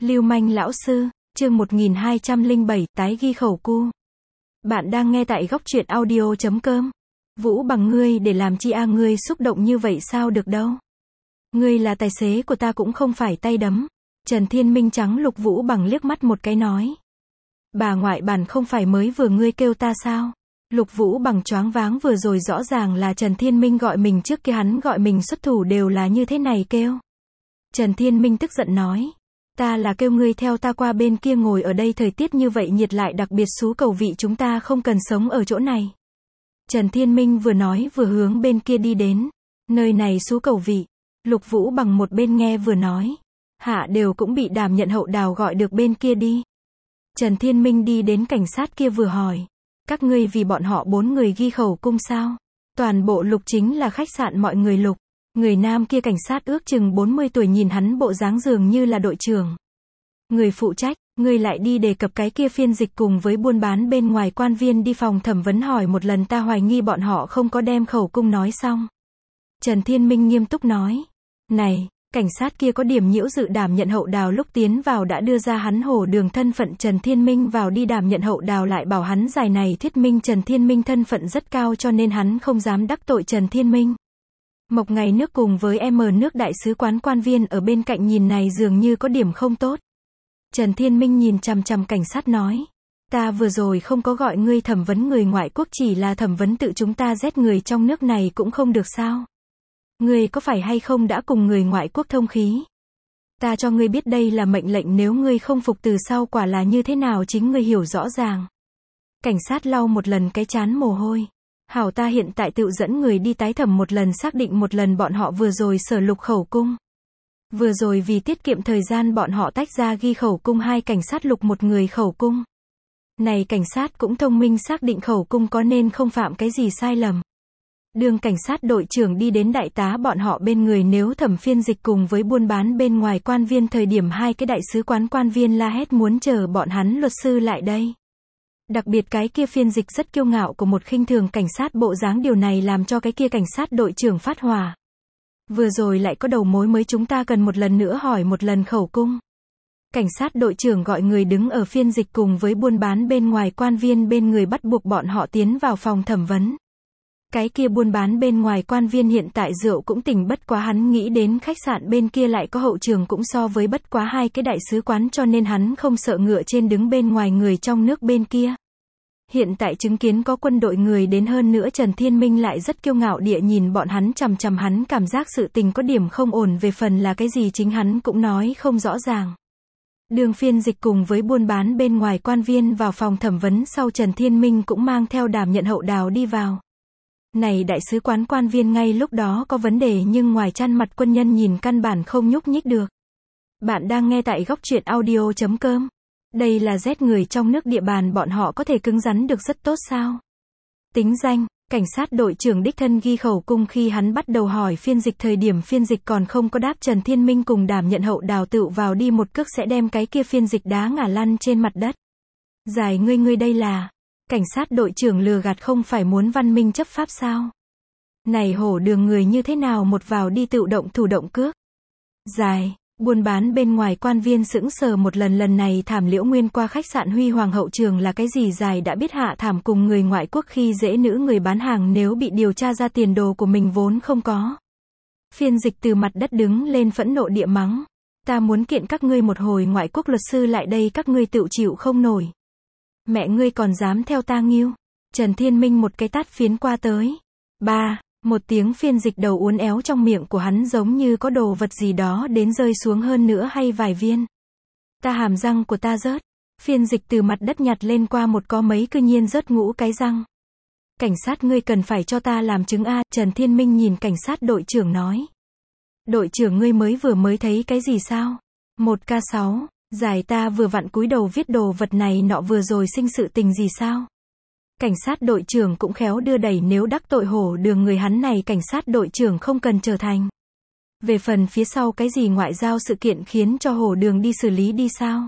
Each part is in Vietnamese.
Lưu manh lão sư, chương 1207, tái ghi khẩu cu. Bạn đang nghe tại góc truyện audio.com. Vũ Bằng, ngươi để làm chi a, ngươi xúc động như vậy sao được đâu. Ngươi là tài xế của ta cũng không phải tay đấm. Trần Thiên Minh trắng Lục Vũ Bằng liếc mắt một cái nói. Bà ngoại bản không phải mới vừa ngươi kêu ta sao? Lục Vũ Bằng choáng váng, vừa rồi rõ ràng là Trần Thiên Minh gọi mình, trước kia hắn gọi mình xuất thủ đều là như thế này kêu. Trần Thiên Minh tức giận nói. Ta là kêu ngươi theo ta qua bên kia ngồi, ở đây thời tiết như vậy nhiệt lại đặc biệt xú cầu vị, chúng ta không cần sống ở chỗ này. Trần Thiên Minh vừa nói vừa hướng bên kia đi đến. Nơi này xú cầu vị. Lục Vũ Bằng một bên nghe vừa nói. Hạ đều cũng bị Đàm Nhận Hậu Đào gọi được bên kia đi. Trần Thiên Minh đi đến cảnh sát kia vừa hỏi. Các ngươi vì bọn họ 4 người ghi khẩu cung sao? Toàn bộ Lục chính là khách sạn mọi người Lục. Người nam kia cảnh sát ước chừng 40 tuổi, nhìn hắn bộ dáng dường như là đội trưởng. Người phụ trách, ngươi lại đi đề cập cái kia phiên dịch cùng với buôn bán bên ngoài quan viên đi phòng thẩm vấn hỏi một lần, ta hoài nghi bọn họ không có đem khẩu cung nói xong. Trần Thiên Minh nghiêm túc nói. Này, cảnh sát kia có điểm nhiễu dự. Đàm Nhận Hậu Đào lúc tiến vào đã đưa ra hắn Hồ Đường thân phận. Trần Thiên Minh vào đi, Đàm Nhận Hậu Đào lại bảo hắn giải này thuyết minh Trần Thiên Minh thân phận rất cao cho nên hắn không dám đắc tội Trần Thiên Minh. Mộc Ngày Nước cùng với nước đại sứ quán quan viên ở bên cạnh nhìn này dường như có điểm không tốt. Trần Thiên Minh nhìn chằm chằm cảnh sát nói. Ta vừa rồi không có gọi ngươi thẩm vấn người ngoại quốc, chỉ là thẩm vấn tự chúng ta giết người trong nước này cũng không được sao? Ngươi có phải hay không đã cùng người ngoại quốc thông khí? Ta cho ngươi biết đây là mệnh lệnh, nếu ngươi không phục từ sau quả là như thế nào chính ngươi hiểu rõ ràng. Cảnh sát lau một lần cái trán mồ hôi. Hảo, ta hiện tại tự dẫn người đi tái thẩm một lần, xác định một lần bọn họ vừa rồi sở lục khẩu cung. Vừa rồi vì tiết kiệm thời gian bọn họ tách ra ghi khẩu cung, 2 cảnh sát lục một người khẩu cung. Này cảnh sát cũng thông minh, xác định khẩu cung có nên không phạm cái gì sai lầm. Đường cảnh sát đội trưởng đi đến đại tá bọn họ bên người, nếu thẩm phiên dịch cùng với buôn bán bên ngoài quan viên thời điểm 2 cái đại sứ quán quan viên la hét muốn chờ bọn hắn luật sư lại đây. Đặc biệt cái kia phiên dịch rất kiêu ngạo của một khinh thường cảnh sát bộ dáng, điều này làm cho cái kia cảnh sát đội trưởng phát hỏa. Vừa rồi lại có đầu mối mới, chúng ta cần một lần nữa hỏi một lần khẩu cung. Cảnh sát đội trưởng gọi người đứng ở phiên dịch cùng với buôn bán bên ngoài quan viên bên người, bắt buộc bọn họ tiến vào phòng thẩm vấn. Cái kia buôn bán bên ngoài quan viên hiện tại rượu cũng tỉnh, bất quá hắn nghĩ đến khách sạn bên kia lại có hậu trường, cũng so với bất quá 2 cái đại sứ quán, cho nên hắn không sợ ngựa trên đứng bên ngoài người trong nước bên kia. Hiện tại chứng kiến có quân đội người đến, hơn nữa Trần Thiên Minh lại rất kiêu ngạo địa nhìn bọn hắn chằm chằm, hắn cảm giác sự tình có điểm không ổn, về phần là cái gì chính hắn cũng nói không rõ ràng. Đường phiên dịch cùng với buôn bán bên ngoài quan viên vào phòng thẩm vấn sau, Trần Thiên Minh cũng mang theo Đàm Nhận Hậu Đào đi vào. Này đại sứ quán quan viên ngay lúc đó có vấn đề, nhưng ngoài chăn mặt quân nhân nhìn căn bản không nhúc nhích được. Bạn đang nghe tại góc truyện audio.com. Đây là giết người trong nước, địa bàn bọn họ có thể cứng rắn được rất tốt sao? Tính danh, cảnh sát đội trưởng đích thân ghi khẩu cung, khi hắn bắt đầu hỏi phiên dịch thời điểm phiên dịch còn không có đáp, Trần Thiên Minh cùng Đàm Nhận Hậu Đào tự vào đi một cước sẽ đem cái kia phiên dịch đá ngả lăn trên mặt đất. Giải ngươi đây là... Cảnh sát đội trưởng lừa gạt, không phải muốn văn minh chấp pháp sao? Này Hổ Đường người như thế nào một vào đi tự động thủ động cước? Dài, buôn bán bên ngoài quan viên sững sờ một lần, lần này thảm Liễu Nguyên qua khách sạn Huy Hoàng hậu trường là cái gì? Dài đã biết hạ thảm cùng người ngoại quốc khi dễ nữ người bán hàng, nếu bị điều tra ra tiền đồ của mình vốn không có. Phiên dịch từ mặt đất đứng lên phẫn nộ địa mắng. Ta muốn kiện các ngươi một hồi, ngoại quốc luật sư lại đây các ngươi tự chịu không nổi. Mẹ ngươi còn dám theo ta nghiêu. Trần Thiên Minh một cái tát phiến qua tới. Ba, một tiếng, phiên dịch đầu uốn éo, trong miệng của hắn giống như có đồ vật gì đó đến rơi xuống, hơn nữa hay vài viên. Ta hàm răng của ta rớt. Phiên dịch từ mặt đất nhặt lên qua một có mấy, cư nhiên rớt 5 cái răng. Cảnh sát ngươi cần phải cho ta làm chứng a. Trần Thiên Minh nhìn cảnh sát đội trưởng nói. Đội trưởng ngươi vừa mới thấy cái gì sao? 1K6. Giải, ta vừa vặn cúi đầu viết đồ vật này nọ, vừa rồi sinh sự tình gì sao? Cảnh sát đội trưởng cũng khéo đưa đẩy, nếu đắc tội Hổ Đường người, hắn này cảnh sát đội trưởng không cần trở thành. Về phần phía sau cái gì ngoại giao sự kiện khiến cho Hổ Đường đi xử lý đi sao?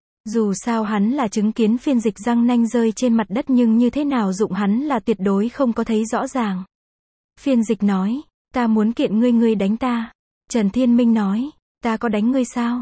Dù sao hắn là chứng kiến phiên dịch răng nanh rơi trên mặt đất, nhưng như thế nào dụng hắn là tuyệt đối không có thấy rõ ràng. Phiên dịch nói, ta muốn kiện ngươi, ngươi đánh ta. Trần Thiên Minh nói, ta có đánh ngươi sao?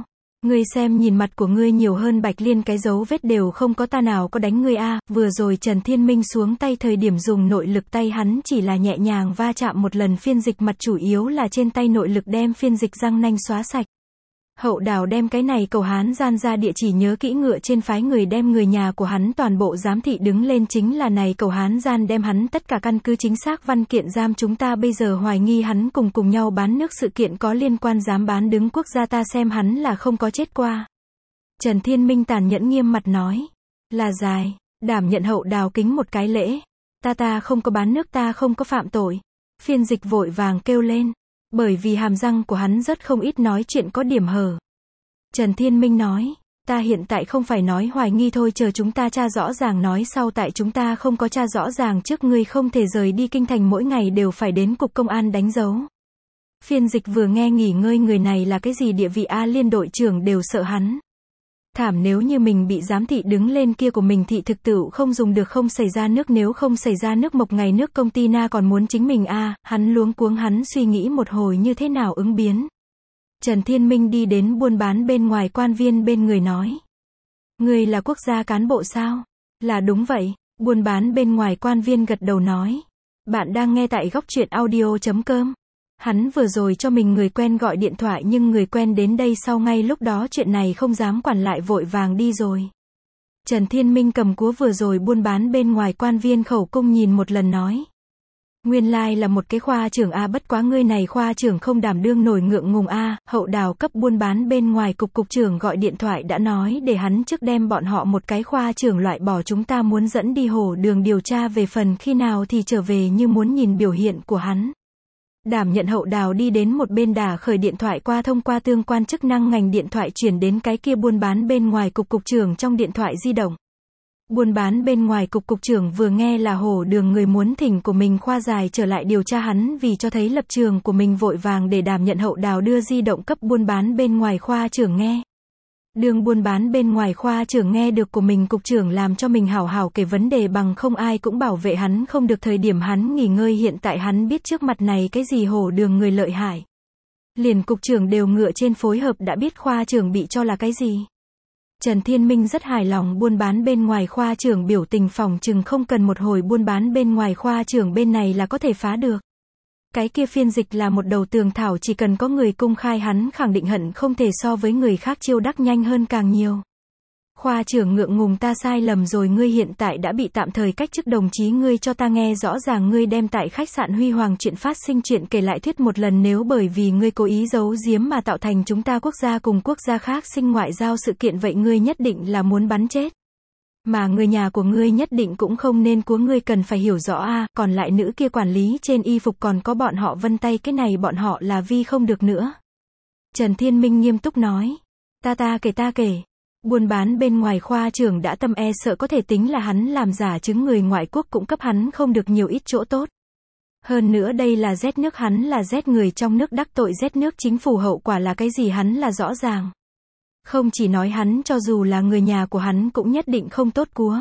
Ngươi xem nhìn mặt của ngươi nhiều hơn Bạch Liên cái dấu vết đều không có, ta nào có đánh ngươi a. Vừa rồi Trần Thiên Minh xuống tay thời điểm dùng nội lực, tay hắn chỉ là nhẹ nhàng va chạm một lần phiên dịch mặt, chủ yếu là trên tay nội lực đem phiên dịch răng nanh xóa sạch. Hậu Đào đem cái này cầu Hán gian ra địa chỉ nhớ kỹ, ngựa trên phái người đem người nhà của hắn toàn bộ giám thị đứng lên, chính là này cầu Hán gian đem hắn tất cả căn cứ chính xác văn kiện giam chúng ta bây giờ hoài nghi hắn cùng nhau bán nước sự kiện có liên quan, dám bán đứng quốc gia, ta xem hắn là không có chết qua. Trần Thiên Minh tàn nhẫn nghiêm mặt nói. Là dài, đảm nhận. Hậu Đào kính một cái lễ. Ta không có bán nước, ta không có phạm tội. Phiên dịch vội vàng kêu lên. Bởi vì hàm răng của hắn rất không ít, nói chuyện có điểm hở. Trần Thiên Minh nói, ta hiện tại không phải nói hoài nghi thôi, chờ chúng ta tra rõ ràng nói sau, tại chúng ta không có tra rõ ràng trước, ngươi không thể rời đi kinh thành, mỗi ngày đều phải đến cục công an đánh dấu. Phiên dịch vừa nghe nghỉ ngơi, người này là cái gì địa vị a, liên đội trưởng đều sợ hắn. Thảm, nếu như mình bị giám thị đứng lên kia của mình thị thực tựu không dùng được, không xảy ra nước, nếu không xảy ra nước mộc ngày nước công ty na còn muốn chính mình a. Hắn luống cuống, hắn suy nghĩ một hồi như thế nào ứng biến. Trần Thiên Minh đi đến buôn bán bên ngoài quan viên bên người nói. Ngươi là quốc gia cán bộ sao? Là đúng vậy. Buôn bán bên ngoài quan viên gật đầu nói. Bạn đang nghe tại góc truyện audio.com. Hắn vừa rồi cho mình người quen gọi điện thoại, nhưng người quen đến đây sau ngay lúc đó chuyện này không dám quản lại, vội vàng đi rồi. Trần Thiên Minh cầm cúa vừa rồi buôn bán bên ngoài quan viên khẩu cung nhìn một lần nói. Nguyên lai là một cái khoa trưởng a, bất quá ngươi này khoa trưởng không đảm đương nổi, ngượng ngùng a. Hậu Đào cấp buôn bán bên ngoài cục trưởng gọi điện thoại đã nói để hắn trước đem bọn họ một cái khoa trưởng loại bỏ, chúng ta muốn dẫn đi Hồ Đường điều tra, về phần khi nào thì trở về như muốn nhìn biểu hiện của hắn. Đảm nhận. Hậu Đào đi đến một bên đả khởi điện thoại qua, thông qua tương quan chức năng ngành điện thoại chuyển đến cái kia buôn bán bên ngoài cục trưởng trong điện thoại di động. Buôn bán bên ngoài cục trưởng vừa nghe là Hồ Đường người muốn thỉnh của mình khoa dài trở lại điều tra hắn, vì cho thấy lập trường của mình vội vàng để đảm nhận. Hậu Đào đưa di động cấp buôn bán bên ngoài khoa trưởng nghe. Đường buôn bán bên ngoài khoa trưởng nghe được của mình cục trưởng làm cho mình hảo hảo kể vấn đề, bằng không ai cũng bảo vệ hắn không được, thời điểm hắn nghỉ ngơi, hiện tại hắn biết trước mặt này cái gì Hồ Đường người lợi hại. Liền cục trưởng đều ngựa trên phối hợp đã biết khoa trưởng bị cho là cái gì. Trần Thiên Minh rất hài lòng, buôn bán bên ngoài khoa trưởng biểu tình phòng chừng không cần một hồi buôn bán bên ngoài khoa trưởng bên này là có thể phá được. Cái kia phiên dịch là một đầu tường thảo, chỉ cần có người cung khai hắn khẳng định hận không thể so với người khác chiêu đắc nhanh hơn càng nhiều. Khoa trưởng ngượng ngùng, ta sai lầm rồi, ngươi hiện tại đã bị tạm thời cách chức, đồng chí ngươi cho ta nghe rõ ràng, ngươi đem tại khách sạn Huy Hoàng chuyện phát sinh chuyện kể lại thuyết một lần, nếu bởi vì ngươi cố ý giấu giếm mà tạo thành chúng ta quốc gia cùng quốc gia khác sinh ngoại giao sự kiện, vậy ngươi nhất định là muốn bắn chết. Mà người nhà của ngươi nhất định cũng không nên của ngươi cần phải hiểu rõ a. Còn lại nữ kia quản lý trên y phục còn có bọn họ vân tay, cái này bọn họ là vi không được nữa. Trần Thiên Minh nghiêm túc nói. Ta kể. Buôn bán bên ngoài khoa trưởng đã tâm e sợ, có thể tính là hắn làm giả chứng, người ngoại quốc cũng cấp hắn không được nhiều ít chỗ tốt. Hơn nữa đây là rét nước, hắn là rét người trong nước, đắc tội rét nước chính phủ hậu quả là cái gì hắn là rõ ràng. Không chỉ nói hắn, cho dù là người nhà của hắn cũng nhất định không tốt cúa.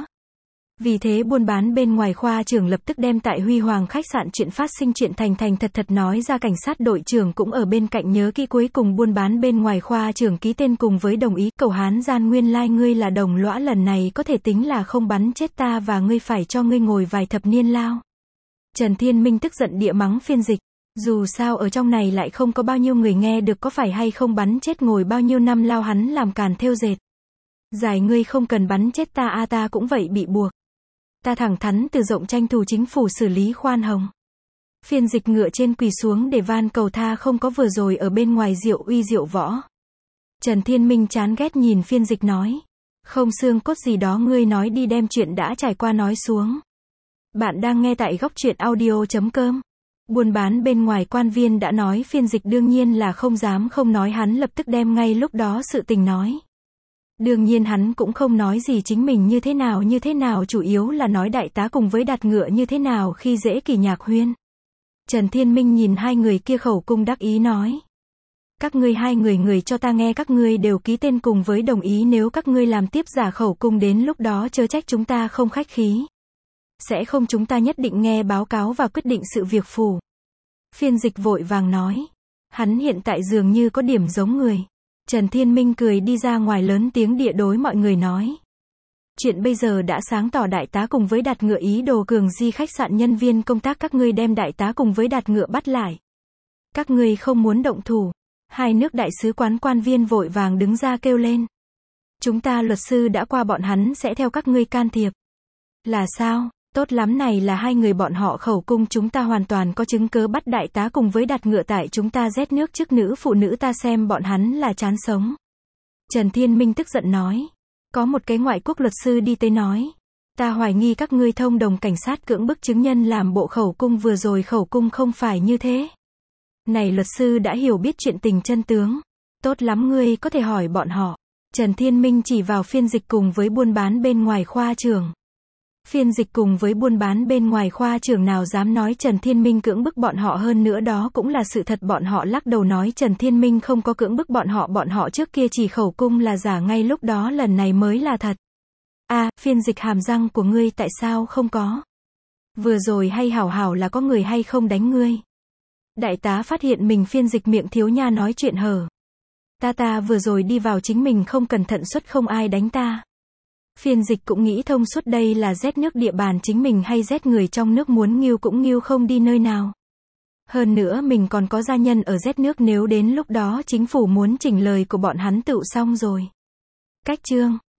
Vì thế buôn bán bên ngoài khoa trưởng lập tức đem tại Huy Hoàng khách sạn chuyện phát sinh chuyện thành thật nói ra, cảnh sát đội trưởng cũng ở bên cạnh nhớ kỹ, cuối cùng buôn bán bên ngoài khoa trưởng ký tên cùng với đồng ý. Cầu Hán gian, nguyên lai ngươi là đồng lõa, lần này có thể tính là không bắn chết ta và ngươi, phải cho ngươi ngồi vài thập niên lao. Trần Thiên Minh tức giận địa mắng phiên dịch. Dù sao ở trong này lại không có bao nhiêu người nghe được, có phải hay không bắn chết ngồi bao nhiêu năm lao, hắn làm càn thêu dệt. Giải, ngươi không cần bắn chết ta a, ta cũng vậy bị buộc. Ta thẳng thắn từ rộng tranh thủ chính phủ xử lý khoan hồng. Phiên dịch ngựa trên quỳ xuống để van cầu tha, không có vừa rồi ở bên ngoài diệu uy diệu võ. Trần Thiên Minh chán ghét nhìn phiên dịch nói. Không xương cốt gì đó, ngươi nói đi, đem chuyện đã trải qua nói xuống. Bạn đang nghe tại góc truyện audio.com. Buôn bán bên ngoài quan viên đã nói, phiên dịch đương nhiên là không dám không nói, hắn lập tức đem ngay lúc đó sự tình nói. Đương nhiên hắn cũng không nói gì chính mình như thế nào, chủ yếu là nói đại tá cùng với Đạt Ngựa như thế nào khi dễ Kỳ Nhạc Huyên. Trần Thiên Minh nhìn hai người kia khẩu cung đắc ý nói. Các ngươi hai người cho ta nghe, các ngươi đều ký tên cùng với đồng ý, nếu các ngươi làm tiếp giả khẩu cung đến lúc đó chớ trách chúng ta không khách khí. Sẽ không, chúng ta nhất định nghe báo cáo và quyết định sự việc phủ. Phiên dịch vội vàng nói. Hắn hiện tại dường như có điểm giống người. Trần Thiên Minh cười đi ra ngoài lớn tiếng địa đối mọi người nói. Chuyện bây giờ đã sáng tỏ, đại tá cùng với Đạt Ngựa ý đồ cường di khách sạn nhân viên công tác các ngươi, đem đại tá cùng với Đạt Ngựa bắt lại. Các ngươi không muốn động thủ. Hai nước đại sứ quán quan viên vội vàng đứng ra kêu lên. Chúng ta luật sư đã qua, bọn hắn sẽ theo các ngươi can thiệp. Là sao? Tốt lắm, này là hai người bọn họ khẩu cung, chúng ta hoàn toàn có chứng cớ bắt đại tá cùng với Đạt Ngựa tại chúng ta rét nước trước nữ phụ nữ, ta xem bọn hắn là chán sống. Trần Thiên Minh tức giận nói. Có một cái ngoại quốc luật sư đi tới nói. Ta hoài nghi các ngươi thông đồng cảnh sát cưỡng bức chứng nhân làm bộ khẩu cung, vừa rồi khẩu cung không phải như thế. Này luật sư đã hiểu biết chuyện tình chân tướng. Tốt lắm, ngươi có thể hỏi bọn họ. Trần Thiên Minh chỉ vào phiên dịch cùng với buôn bán bên ngoài khoa trưởng. Phiên dịch cùng với buôn bán bên ngoài khoa trưởng nào dám nói Trần Thiên Minh cưỡng bức bọn họ, hơn nữa đó cũng là sự thật. Bọn họ lắc đầu nói Trần Thiên Minh không có cưỡng bức bọn họ trước kia chỉ khẩu cung là giả, ngay lúc đó lần này mới là thật. Phiên dịch, hàm răng của ngươi tại sao không có? Vừa rồi hay hảo hảo là có người hay không đánh ngươi? Đại tá phát hiện mình phiên dịch miệng thiếu nha nói chuyện hở. Ta vừa rồi đi vào chính mình không cẩn thận suất không ai đánh ta. Phiên dịch cũng nghĩ thông suốt, đây là rét nước địa bàn chính mình hay rét người trong nước, muốn nghiêu cũng nghiêu không đi nơi nào. Hơn nữa mình còn có gia nhân ở rét nước, nếu đến lúc đó chính phủ muốn chỉnh lời của bọn hắn tựu xong rồi. Cách chương